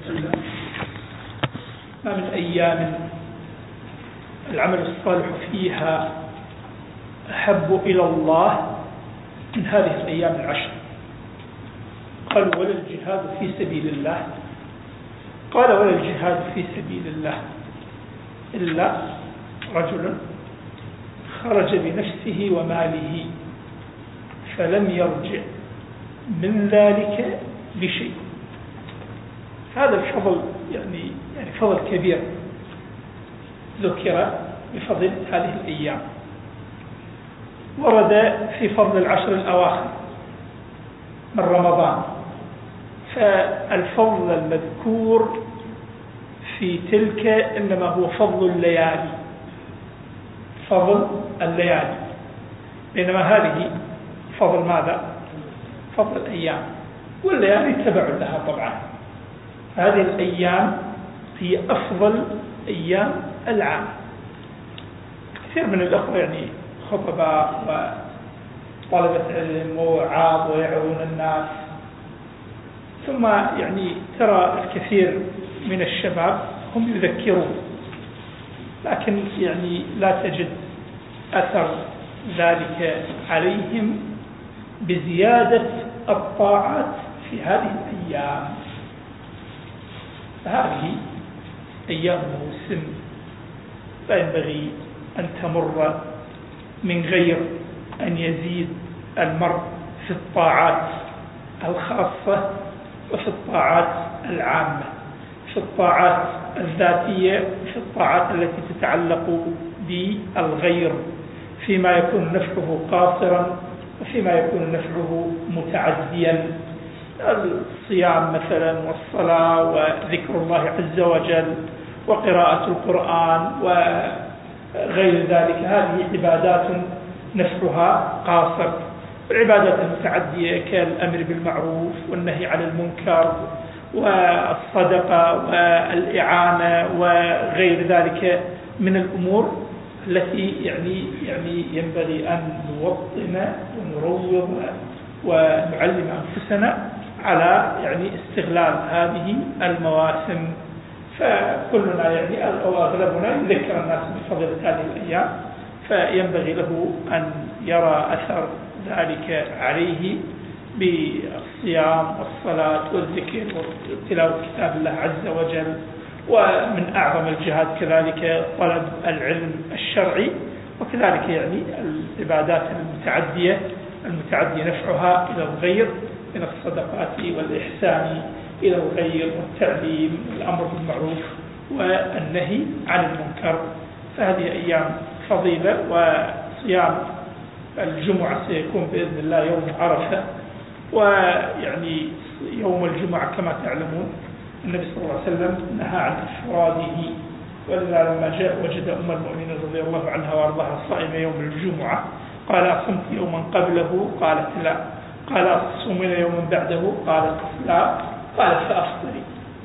ما من أيام العمل الصالح فيها أحب إلى الله من هذه الأيام العشر. قال ولا الجهاد في سبيل الله، قال ولا الجهاد في سبيل الله إلا رجل خرج بنفسه وماله فلم يرجع من ذلك بشيء. هذا الفضل يعني فضل كبير ذكر بفضل هذه الأيام. ورد في فضل العشر الأواخر من رمضان، فالفضل المذكور في تلك إنما هو فضل الليالي، فضل الليالي، بينما هذه فضل ماذا؟ فضل الأيام، والليالي تبع لها طبعا. هذه الأيام هي أفضل أيام العام. كثير من الأخوة يعني خطباء وطلبة علم ووعاظ ويعظون الناس، ثم يعني ترى الكثير من الشباب هم يذكرون، لكن يعني لا تجد أثر ذلك عليهم بزيادة الطاعات في هذه الأيام. هذه أيام موسم لا ينبغي أن تمر من غير أن يزيد المرء في الطاعات الخاصة وفي الطاعات العامة، في الطاعات الذاتية، في الطاعات التي تتعلق بالغير، فيما يكون نفعه قاصرا وفيما يكون نفعه متعديا. الصيام مثلا والصلاة وذكر الله عز وجل وقراءة القرآن وغير ذلك، هذه عبادات نفعها قاصر. والعبادات المتعدية كالأمر بالمعروف والنهي عن المنكر والصدقة والإعانة وغير ذلك من الأمور التي يعني ينبغي أن نوطن ونروض ونعلم أنفسنا على يعني استغلال هذه المواسم. فكلنا يعني أو أغلبنا يذكر الناس بفضل هذه الأيام، فينبغي له أن يرى أثر ذلك عليه بالصيام والصلاة والذكر وتلاوة كتاب الله عز وجل. ومن أعظم الجهاد كذلك طلب العلم الشرعي، وكذلك يعني العبادات المتعدية نفعها إلى الغير من الصدقات والإحسان إلى الغير والتعليم والأمر بالمعروف والنهي عن المنكر. فهذه أيام فضيلة. وصيام الجمعة سيكون بإذن الله يوم عرفة، ويعني يوم الجمعة كما تعلمون النبي صلى الله عليه وسلم نهى عن إفراده، ولذا لما جاء وجد أم المؤمنين رضي الله عنها وارضاها صائمة يوم الجمعة قال أصمت يوما قبله؟ قالت لا. قال أصومين يوما بعده؟ قالت لا. قالت فأفطري.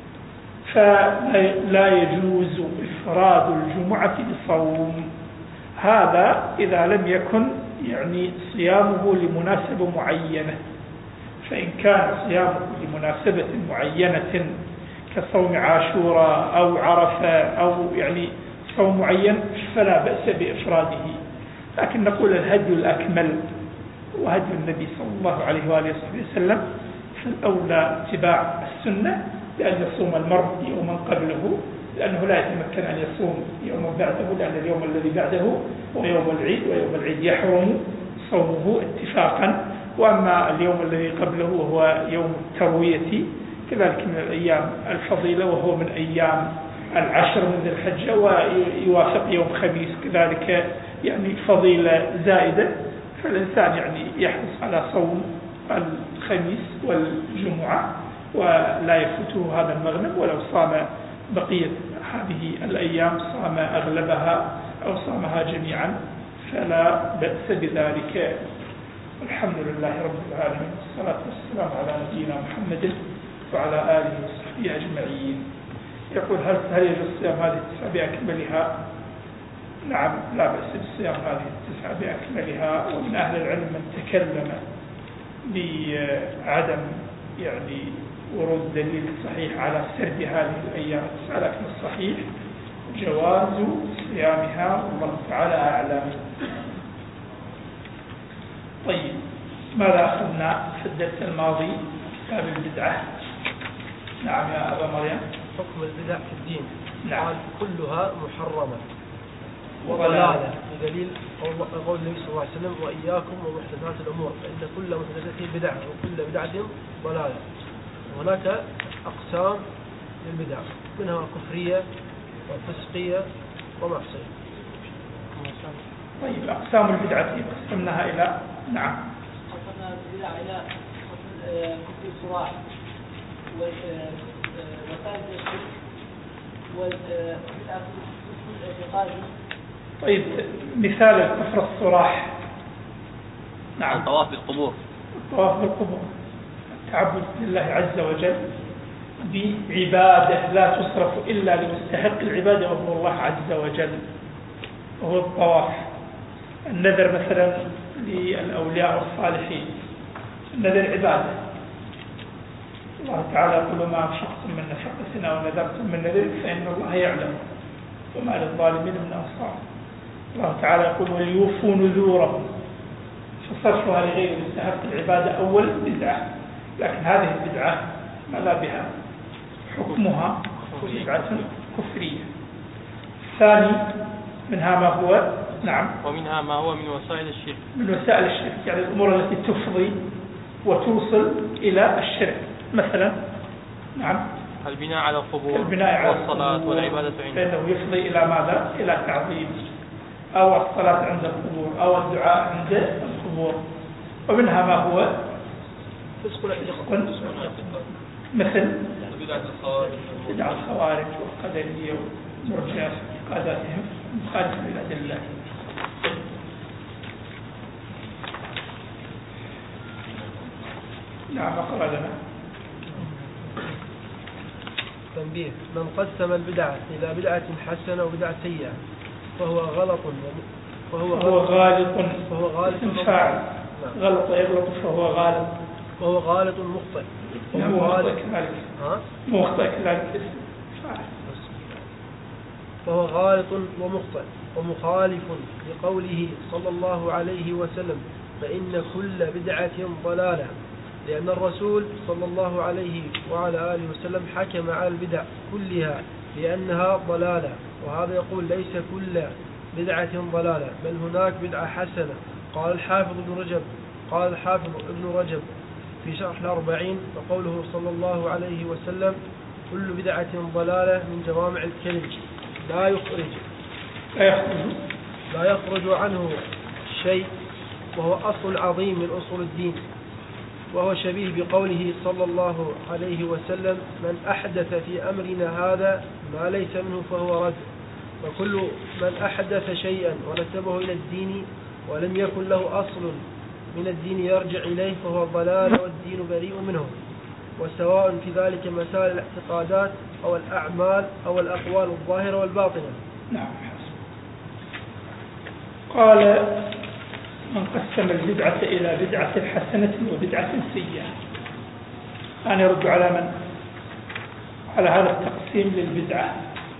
فلا يجوز إفراد الجمعة بصوم، هذا إذا لم يكن يعني صيامه لمناسبة معينة. فإن كان صيامه لمناسبة معينة كصوم عاشوراء أو عرفة أو يعني صوم معين فلا بأس بإفراده. لكن نقول الهدي الأكمل وهدي النبي صلى الله عليه وآله وسلم، فالأولى اتباع السنة بأن يصوم المرء يوما قبله، لأنه لا يتمكن أن يصوم يوما بعده، لأن اليوم الذي بعده هو يوم العيد، ويوم العيد يحرم صومه اتفاقا. وأما اليوم الذي قبله وهو يوم التروية كذلك من الأيام الفضيلة، وهو من أيام العشر من ذي الحجة، ويوافق يوم خميس كذلك يعني فضيلة زائدة. فالإنسان يعني يحرص على صوم الخميس والجمعة ولا يفوته هذا المغنم، ولو صام بقية هذه الأيام صام أغلبها أو صامها جميعا فلا بأس بذلك. الحمد لله رب العالمين، والصلاة والسلام على نبينا محمد وعلى آله وصحبه أجمعين. يقول هل يجوز صيام هذه التسعة بأكملها؟ نعم، لا بأس بالصيام هذه التسعة بأكملها. ومن أهل العلم من تكلم بعدم يعني ورود دليل صحيح على سرد هذه الأيام، لكن الصحيح جواز صيامها والله تعالى أعلم. طيب، ماذا أخذنا في الدرس الماضي؟ كتاب البدعة. نعم يا أبا مريم. حكم البدع في الدين. نعم. قال كلها محرمة وضلالة، بدليل قول النبي صلى الله عليه وسلم وإياكم ومحدثات الأمور فإن كل محدثة بدعة وكل بدعة ضلالة. هناك أقسام للبدع، منها كفرية وفسقية ومعصية. طيب، أقسام البدعة قسمناها إلى قسمنا البدع إلى كفر الصراح وسائل الشرك والبدعة الاعتقادي. طيب، مثال الكفر الصراح. نعم. الطواف بالقبور. الطواف بالقبور، التعبد لله عز وجل بعبادة لا تصرف إلا لمستحق العبادة وهو الله عز وجل، وهو الطواف. النذر مثلا للأولياء والصالحين، النذر عبادة. الله تعالى يقول ما أنفقتم من نفقة أو نذرتم من نذر فإن الله يعلم وما للظالمين من أنصار. الله تعالى يقول وليوفوا نذورهم، فصرفها لغير مستحق العبادة أول بدعة، لكن هذه البدعة ما لا بها حكمها بدعة كفرية. الثاني منها ما هو نعم ومنها ما هو من وسائل الشرك. من وسائل الشرك يعني الأمور التي تفضي وتوصل إلى الشرك، مثلا نعم البناء على القبور والصلاة والعبادة عنده، فإنه يفضي إلى ماذا؟ إلى تعظيم، أو الصلاة عند القبور أو الدعاء عند القبور. ومنها ما هو فسق مثل بدعة الخوارج والقدرية والمرجئة اعتقاداتهم مخالفة للأدلة. نعم، اقرأ لنا. تنبيه: من قسم البدعة إلى بدعة حسنة وبدعة سيئة فهو غلط فاعل غلط يغلط فهو غالط مخطئ. مخطئ كذلك فهو غالط ومخطئ ومخالف لقوله صلى الله عليه وسلم فإن كل بدعة ضلالة، لأن الرسول صلى الله عليه وعلى آله وسلم حكم على البدع كلها بأنها ضلالة، وهذا يقول ليس كل بدعة ضلالة بل هناك بدعة حسنة. قال الحافظ ابن رجب في شرح الأربعين وقوله صلى الله عليه وسلم كل بدعة ضلالة من جوامع الكلم لا يخرج عنه شيء، وهو أصل عظيم من أصول الدين، وهو شبيه بقوله صلى الله عليه وسلم من أحدث في أمرنا هذا ما ليس منه فهو رد. وكل من أحدث شيئا ونسبه إلى الدين ولم يكن له أصل من الدين يرجع إليه فهو ضلال والدين بريء منه، وسواء في ذلك مسائل الاعتقادات أو الأعمال أو الأقوال الظاهرة والباطنة. نعم. قال من قسم البدعة إلى بدعة حسنة وبدعة سيئة، أنا يرد على من؟ على هذا التقسيم للبدعة،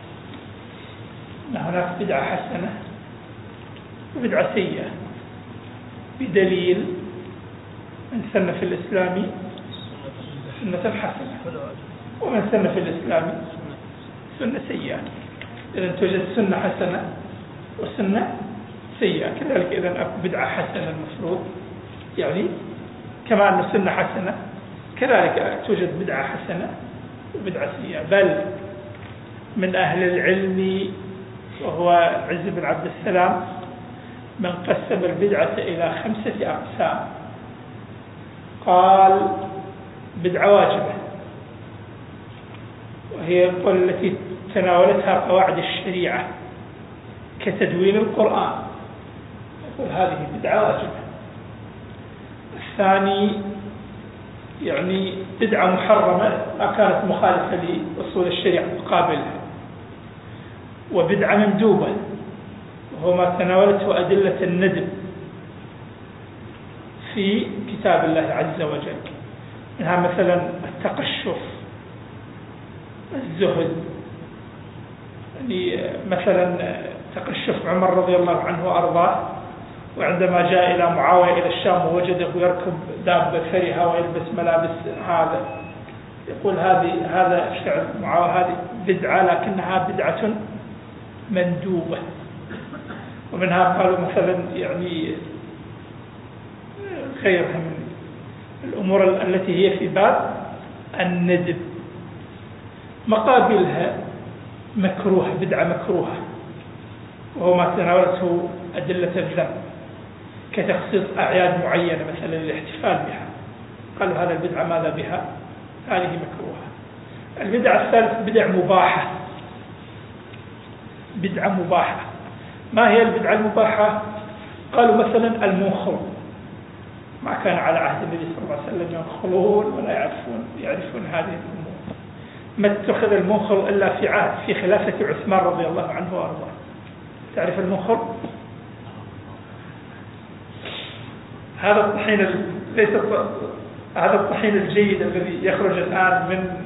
أن هناك بدعة حسنة وبدعة سيئة، بدليل من سن في الإسلام سنة حسنة ومن سن في الإسلام سنة سيئة. إذن توجد سنة حسنة وسنة سيئة، كذلك إذن أكو بدعة حسنة المفروض يعني كما أن السنة حسنة كذلك توجد بدعة حسنة وبدعة سيئة. بل من أهل العلم وهو عز بن عبد السلام من قسم البدعة إلى 5 أقسام. قال بدعة واجبة، وهي التي تناولتها قواعد الشريعة كتدوين القرآن، يقول هذه بدعة واجبة. الثاني يعني بدعة محرمة ما كانت مخالفة لأصول الشريعة مقابلها، وبدعة مندوبة وهو ما تناولته أدلة الندب في كتاب الله عز وجل. منها مثلا التقشف، الزهد. يعني مثلا تقشف عمر رضي الله عنه وأرضاه، وعندما جاء إلى معاوية إلى الشام ووجده يركب دابة فرهة ويلبس ملابس هذا، يقول هذا فعل معاوية، هذه بدعة لكنها بدعة مندوبة. ومنها قالوا مثلا يعني غيرها من الأمور التي هي في باب الندب، مقابلها مكروه، بدعة مكروهة، وهو ما تناولته أدلة الذم كتخصيص أعياد معينة مثلا للاحتفال بها، قالوا هذا البدعة ماذا بها؟ هذه مكروهة. البدعة الثالث بدع مباحة. بدعة مباحة، ما هي البدعة المباحة؟ قالوا مثلا المنخل، ما كان على عهد النبي صلى الله عليه وسلم ينخلون ولا يعرفون هذه الأمور. ما اتخذ المنخل إلا في خلافة عثمان رضي الله عنه وأرضاه. تعرف المنخل؟ هذا الطحين ليس هذا الطحين الجيد الذي يخرج الآن من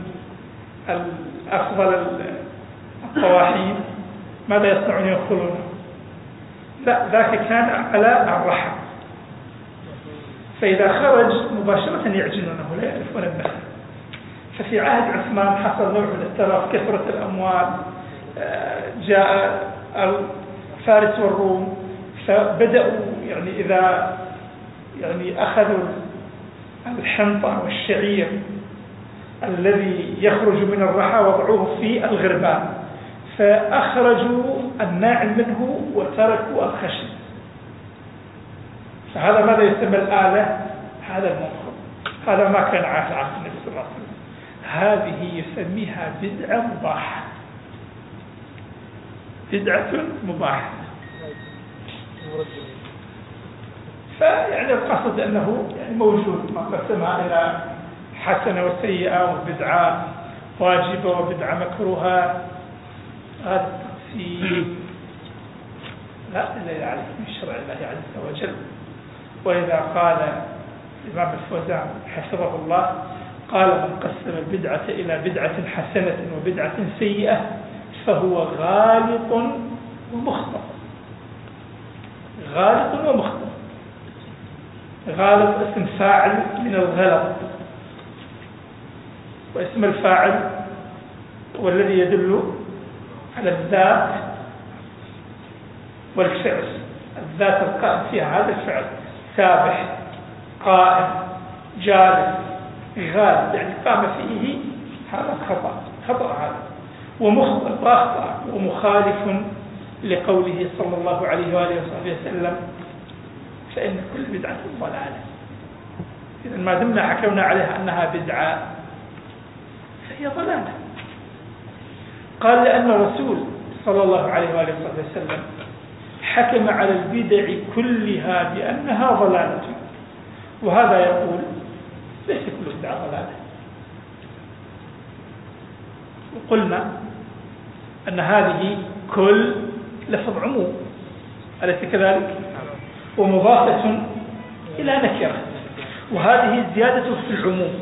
أفضل الطواحين، ماذا يصنعون؟ ينخلونه. لا، ذاك كان على الرحم، فإذا خرج مباشرة يعجنونه لا يعرفون النخل. ففي عهد عثمان حصل نوع من الترف، كثرة الأموال، جاء فارس والروم، فبدأوا يعني إذا يعني أخذوا الحنطة والشعير الذي يخرج من الرحى وضعوه في الغربان، فأخرجوا الناعم منه وتركوا الخشن. فهذا ماذا يسمى الآلة؟ هذا المنخل. هذا ما كان عهد النبي صلى الله عليه وسلم. هذه يسميها بدعة مباحة. بدعة مباحة. فيعني القصد أنه يعني موجود، ما قسمها إلى حسنة وسيئة وبدعة واجبة وبدعة مكروهة. هذا التقسيم لا دليل عليه من شرع الله عز وجل. وإذا قال الإمام الفوزان حفظه الله، قال من قسم البدعة إلى بدعة حسنة وبدعة سيئة فهو غالط ومخطئ. غالط ومخطئ. غالط اسم فاعل من الغلط، واسم الفاعل هو الذي يدل على الذات والفعل. الذات القائم فيها هذا الفعل، سابح، قائم، جالس، غالب، يعني قام فيه هذا خطأ هذا، ومخطئ وأخطأ ومخالف لقوله صلى الله عليه وآله وصحبه وسلم فإن كل بدعة ضلالة. إذا ما دمنا حكمنا عليها أنها بدعة فهي ضلالة. قال لأن الرسول صلى الله عليه وآله وصحبه وسلم حكم على البدع كلها بأنها ضلالة، وهذا يقول ليس كل بدعة ضلالة. وقلنا أن هذه كل لفظ عموم، أليس كذلك؟ ومضافة إلى نكرة، وهذه زيادة في العموم،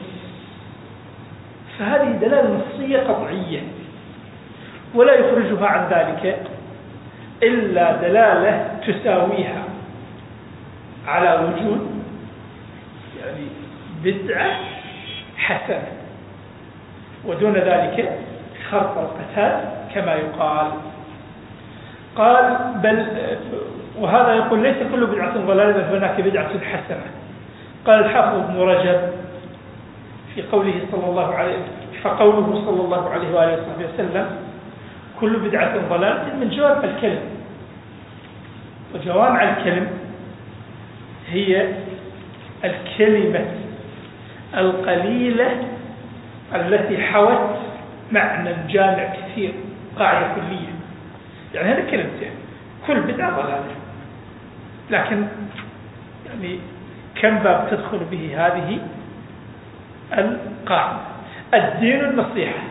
فهذه دلالة نصية قطعية، ولا يخرجها عن ذلك إلا دلالة تساويها على وجود يعني بدعة حسنة، ودون ذلك خرق القتال كما يقال. قال بل وهذا يقول ليس كل بدعة ضلالة بل هناك بدعة حسنة. قال الحافظ ابن رجب في قوله فقوله صلى الله عليه وآله وسلم كل بدعة ضلالة من جوامع الكلم، وجوامع الكلم هي الكلمة القليلة التي حوت معنى جامع كثير، قاعدة كلية. يعني هذا كلمتين، كل بدعة ضلالة، لكن يعني كم باب تدخل به هذه القاعدة؟ الدين النصيحة،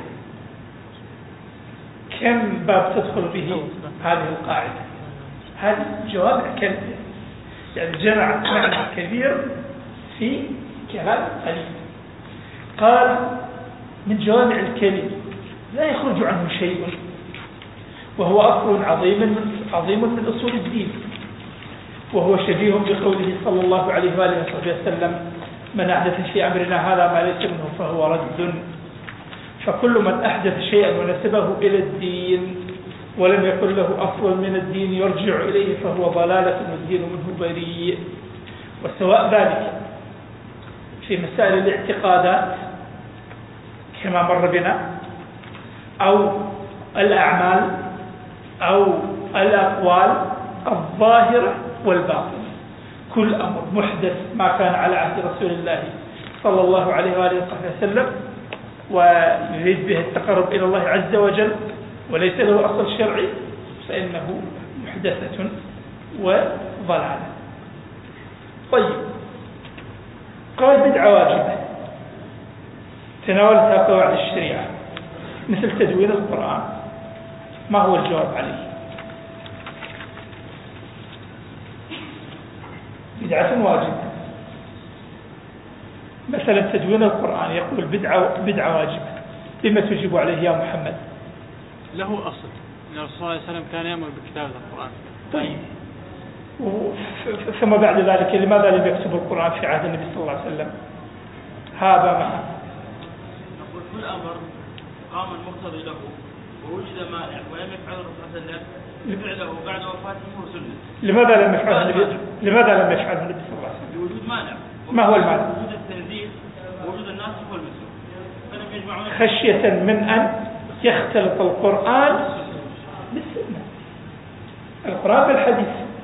كم باب تدخل به هذه القاعدة؟ هذه جوامع كلمة، يعني جمعت معنى كبير في كلام قليل. قال من جوامع الكلم لا يخرج عنه شيء، وهو أصل عظيم من أصول الدين، وهو شبيه بقوله صلى الله عليه وآله وسلم من أحدث في أمرنا هذا ما ليس منه فهو رد. فكل من أحدث شيئا ونسبه إلى الدين ولم يكن له أصل من الدين يرجع إليه فهو ضلالة والدين منه بريء. وسواء ذلك في مسائل الاعتقادات كما مر بنا، أو الأعمال، أو الأقوال الظاهرة والباطنة، كل أمر محدث ما كان على عهد رسول الله صلى الله عليه وآله وسلم ويريد به التقرب إلى الله عز وجل وليس له أصل شرعي فإنه محدثة وضلالة. طيب، قال بدعة واجبة تناولتها قواعد الشريعة مثل تدوين القرآن، ما هو الجواب عليه؟ بدعة واجبة. مثلا تدوين القرآن يقول بدعة واجبة، بما تجيب عليه يا محمد؟ له أصل أن الرسول صلى الله عليه وسلم كان يأمر بكتابة القرآن. طيب، ثم بعد ذلك لماذا لم يكتب القرآن في عهد النبي صلى الله عليه وسلم؟ هذا ما نقول كل أمر قام المقتضي له ووجد مانع ولم يفعله الرسول صلى الله عليه وسلم فعله بعد وفاته وسنة. لماذا لم يفعله النبي صلى الله عليه وسلم؟ لوجود مانع. ما هو المانع؟ وجود التنزيل ووجود الناسخ والمنسوخ، فلم يجمعون خشية من أن يختلط القرآن بالسنة، القرآن بالحديث.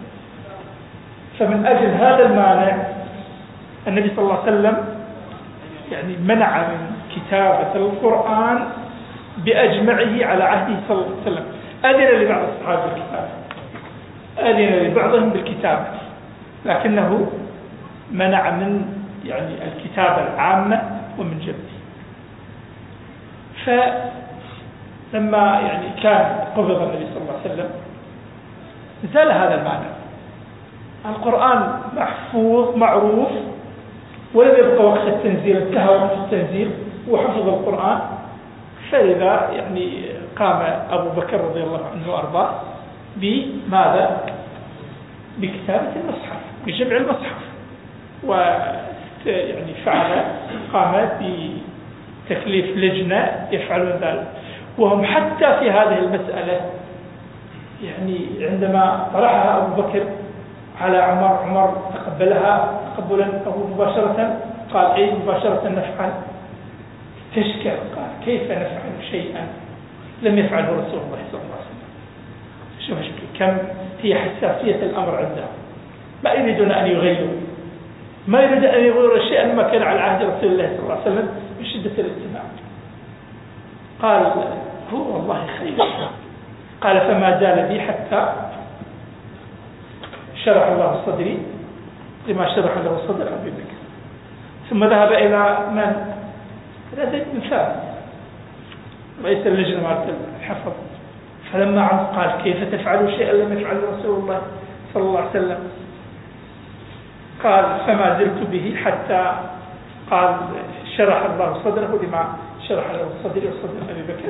فمن أجل هذا المانع النبي صلى الله عليه وسلم يعني منع من كتابة القرآن بأجمعه على عهده صلى الله عليه وسلم. أذن لبعض الصحابة بالكتابة، أذن لبعضهم بالكتابة، لكنه منع من يعني الكتابة العامة ومن جبته. فلما يعني كان قبض النبي صلى الله عليه وسلم زال هذا المعنى، القرآن محفوظ معروف ولم يبقى وقت التنزيل، انتهى وقت التنزيل وحفظ القرآن. فإذا يعني قام أبو بكر رضي الله عنه وأرضاه بماذا؟ بكتابة المصحف، بجمع المصحف، ويعني قام بتكليف لجنة يفعلون ذلك. وهم حتى في هذه المسألة يعني عندما طرحها أبو بكر على عمر تقبلها تقبلا أو مباشرة؟ قال أي مباشرة نفعل. تشكر، قال كيف نفعل شيئا لم يفعله رسول الله صلى الله عليه وسلم؟ شوف كم هي حساسية الأمر عندهم، ما يريدون أن يغيروا، ما يريد أن يغيروا شيئا ما كان على عهد رسول الله صلى الله عليه وسلم بشدة الاتباع. قال هو والله خير. قال فما زال بي حتى شرح الله صدري لما شرح له صدر أبي بكر. ثم ذهب إلى من؟ إلى زيد بن ثابت رئيس اللجنة مالت الحفظ. فلما عرف قال كيف تفعلوا شيئا لم يفعله رسول الله صلى الله عليه وسلم؟ قال فما زلت به حتى قال شرح الله صدره لما شرح له صدري وصدر أبي بكر.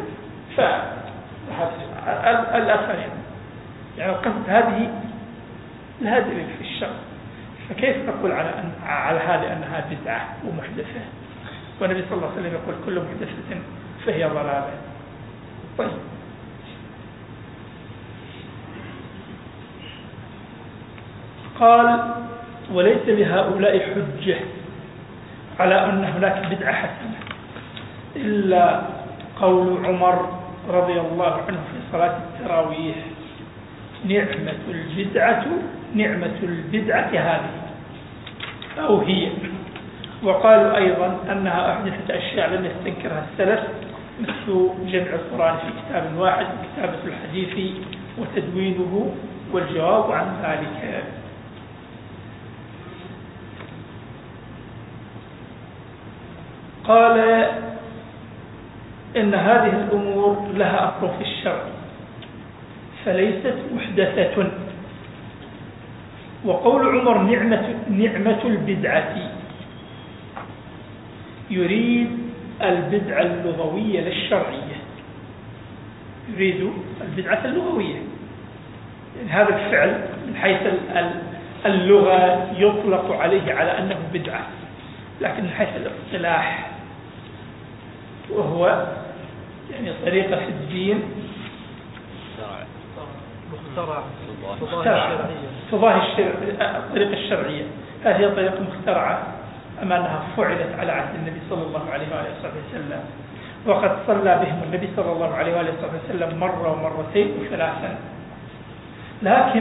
الأثر يعني القصد هذه في الشر. فكيف نقول على هذه أنها بدعة ومحدثة والنبي صلى الله عليه وسلم يقول كل محدثة فهي ضلالة؟ طيب، قال وليس لهؤلاء حجة على أن هناك بدعة حسنة إلا قول عمر رضي الله عنه في صلاة التراويح نعمة البدعة هذه أو هي. وقالوا أيضا أنها أحدثت أشياء لم يستنكرها السلف مثل جمع القرآن في كتاب واحد وكتابة الحديث وتدوينه والجواب عن ذلك. قال إن هذه الأمور لها أصل في الشرع فليست محدثة. وقول عمر نعمة البدعة يريد البدعة اللغوية للشرعية، يريد البدعة اللغوية. يعني هذا الفعل من حيث اللغة يطلق عليه على أنه بدعة، لكن من حيث الاصطلاح وهو يعني طريقة في الدين مخترعة تضاهي الطريقة الشرعية. هذه طريقة مخترعة، أما أنها فعلت على عهد النبي صلى الله عليه وآله وسلم، وقد صلى بهم النبي صلى الله عليه وآله وسلم مرة ومرتين وثلاثا. لكن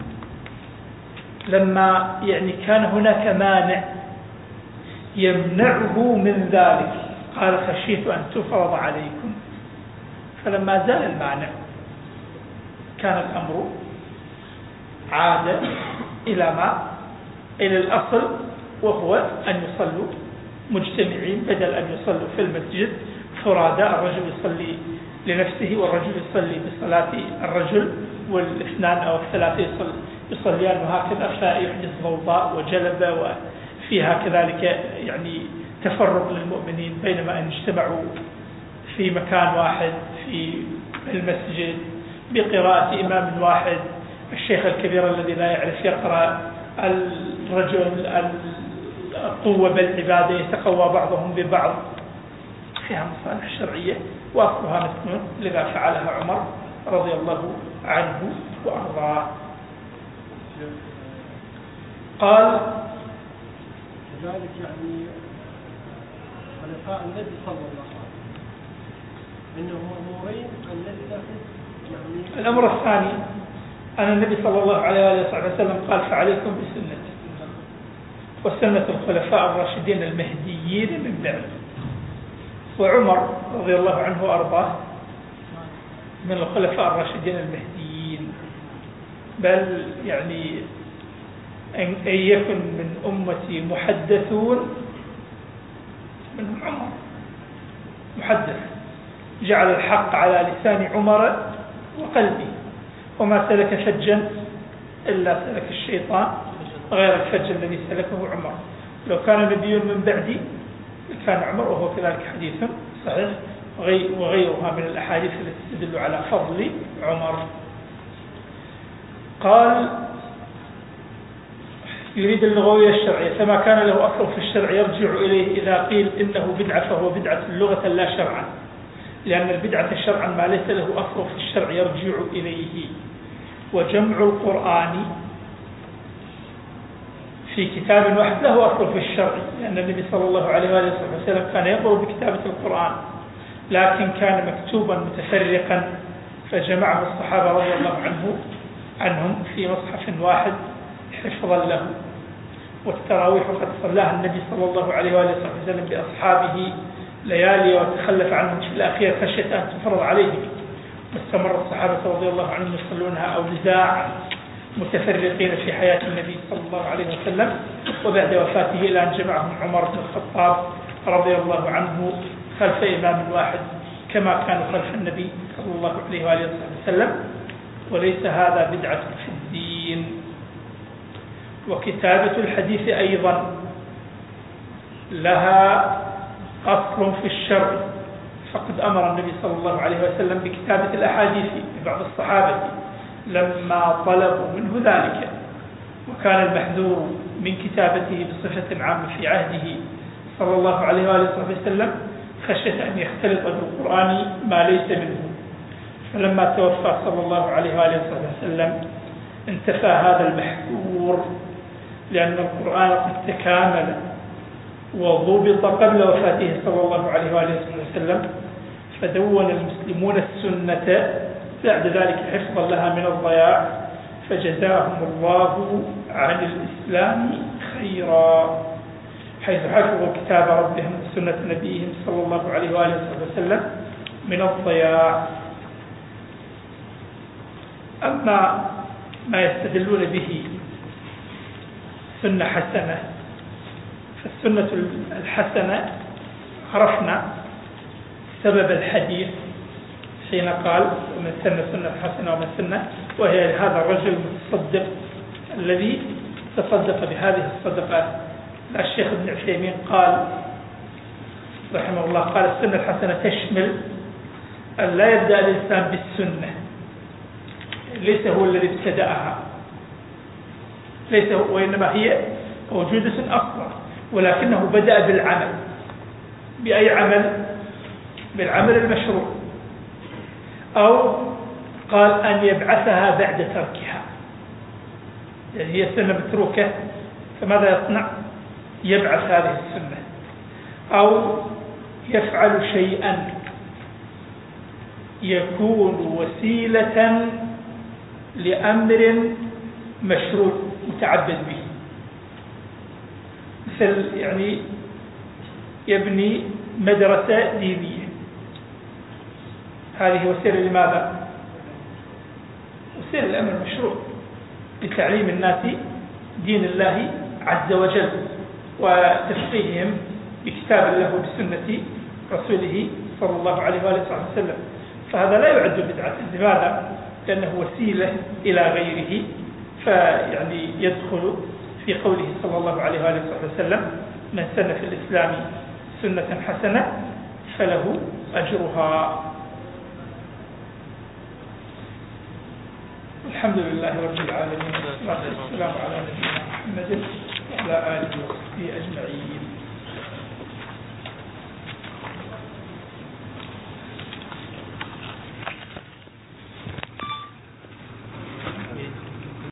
لما يعني كان هناك مانع يمنعه من ذلك قال خشيت أن تفرض عليكم، فلما زال المانع كان الأمر عاد إلى الأصل، وهو أن يصلوا مجتمعين بدل أن يصلوا في المسجد فرادى، الرجل يصلي لنفسه والرجل يصلي بصلاة الرجل والاثنان أو الثلاثة يصليان، وهكذا فيحدث ضوضاء وجلبة وفيها كذلك يعني تفرق للمؤمنين، بينما أن اجتمعوا في مكان واحد في المسجد بقراءة إمام واحد، الشيخ الكبير الذي لا يعرف يقرأ، الرجل القوة بالعبادة يتقوى بعضهم ببعض، فيها مصالح شرعية وأصلها مسنون، لذا فعلها عمر رضي الله عنه وأرضاه. قال كذلك يعني خلفاء النبي صلى الله عليه وسلم إنهم أمورين الذي يعني الأمر الثاني أن النبي صلى الله عليه وسلم قال فعليكم بسنتي وسنة الخلفاء الراشدين المهديين من بعد. وعمر رضي الله عنه وأرضاه من الخلفاء الراشدين المهديين، بل يعني أن يكن من أمتي محدثون منهم عمر، محدث جعل الحق على لسان عمر وقلبه، وما سلك فجا إلا سلك الشيطان غير الفج الذي سلكه عمر. لو كان نبي من بعدي كان عمر، وهو كذلك حديث صحيح وغيرها من الأحاديث التي تدل على فضل عمر. قال يريد اللغوية الشرعية، فما كان له أصل في الشرع يرجع إليه إذا قيل إنه بدعة فهو بدعة لغة لا شرعا، لأن البدعة شرعا ما ليس له أصل في الشرع يرجع إليه. وجمع القرآن في كتاب واحد له أصل في الشرع، لأن النبي صلى الله عليه وآله وسلم كان يقرأ بكتابة القرآن، لكن كان مكتوبا متفرقا فجمعه الصحابة رضي الله عنهم في مصحف واحد حفظا له. والتراويح قد صلاها النبي صلى الله عليه وآله وسلم بأصحابه ليالي وتخلف عنهم في الأخير خشية أن تفرض عليهم، واستمر الصحابة رضي الله عنهم يصلونها أوزاع متفرقين في حياة النبي صلى الله عليه وسلم، وبعد وفاته إلى أن جمعهم عمر بن الخطاب رضي الله عنه خلف إمام واحد كما كان خلف النبي صلى الله عليه وآله وسلم. وليس هذا بدعة في الدين. وكتابة الحديث أيضا لها أصل في الشرع، فقد أمر النبي صلى الله عليه وسلم بكتابة الأحاديث لبعض الصحابة لما طلبوا منه ذلك، وكان المحذور من كتابته بصفة عامة في عهده صلى الله عليه وآله وسلم خشية أن يختلط بالقرآن ما ليس منه. فلما توفى صلى الله عليه وآله وسلم انتفى هذا المحذور، لأن القرآن قد تكامل وضبط قبل وفاته صلى الله عليه وآله وسلم، فدون المسلمون السنة بعد ذلك حفظا لها من الضياع، فجزاهم الله عن الإسلام خيرا، حيث حفظوا كتاب ربهم وسنة نبيهم صلى الله عليه وآله وسلم من الضياع. أما ما يستدلون به سنة حسنة، فالسنة الحسنة عرفنا سبب الحديث حين قال ومن سن سنة حسنة ومن سنة، وهي هذا الرجل المتصدق الذي تصدق بهذه الصدقة. الشيخ ابن عثيمين قال رحمه الله قال السنة الحسنة تشمل أن لا يبدأ الإنسان بالسنة، ليس هو الذي ابتدأها، ليس هو، وإنما هي موجودة أصلا، ولكنه بدأ بالعمل. بأي عمل؟ بالعمل المشروع. أو قال أن يبعثها بعد تركها، يعني هي سنة متروكة، فماذا يصنع؟ يبعث هذه السنة. أو يفعل شيئا يكون وسيلة لأمر مشروع متعبد به، مثل يعني يبني مدرسة دينية، هذه وسيلة لماذا؟ وسيلة لأمر مشروع لتعليم الناس دين الله عز وجل وتفقيههم بكتاب الله وبسنة رسوله صلى الله عليه وآله وسلم، فهذا لا يعد بدعة. لماذا؟ لأنه وسيلة إلى غيره، فيعني يدخل في قوله صلى الله عليه وآله وسلم: من سن في الإسلام سنة حسنة فله أجرها. الحمد لله رب العالمين، والصلاة والسلام على نبينا محمد وعلى آله وصحبه أجمعين.